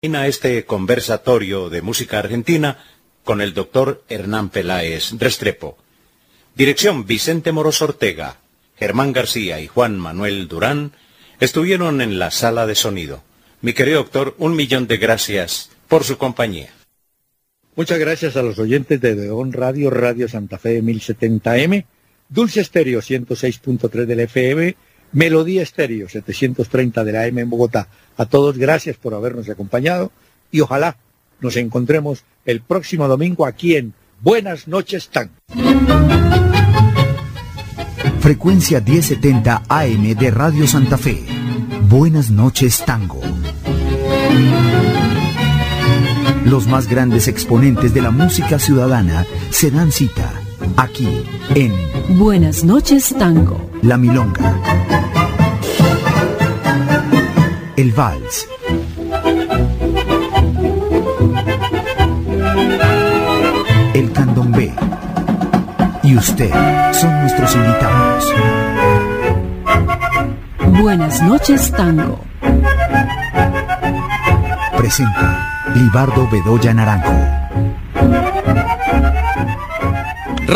Este conversatorio de música argentina con el doctor Hernán Peláez Restrepo. Dirección: Vicente Moros Ortega. Germán García y Juan Manuel Durán estuvieron en la sala de sonido. Mi querido doctor, 1.000.000 de gracias por su compañía. Muchas gracias a los oyentes de Odeón Radio, Radio Santa Fe 1070M, Dulce Estéreo 106.3 del FM, Melodía Estéreo 730 de la AM en Bogotá. A todos gracias por habernos acompañado y ojalá nos encontremos el próximo domingo aquí en Buenas Noches Tango. Frecuencia 1070 AM de Radio Santa Fe. Buenas Noches Tango. Los más grandes exponentes de la música ciudadana se dan cita aquí en Buenas Noches Tango. La Milonga, el Vals, el Candombe y usted son nuestros invitados. Buenas Noches Tango. Presenta Libardo Bedoya Naranjo.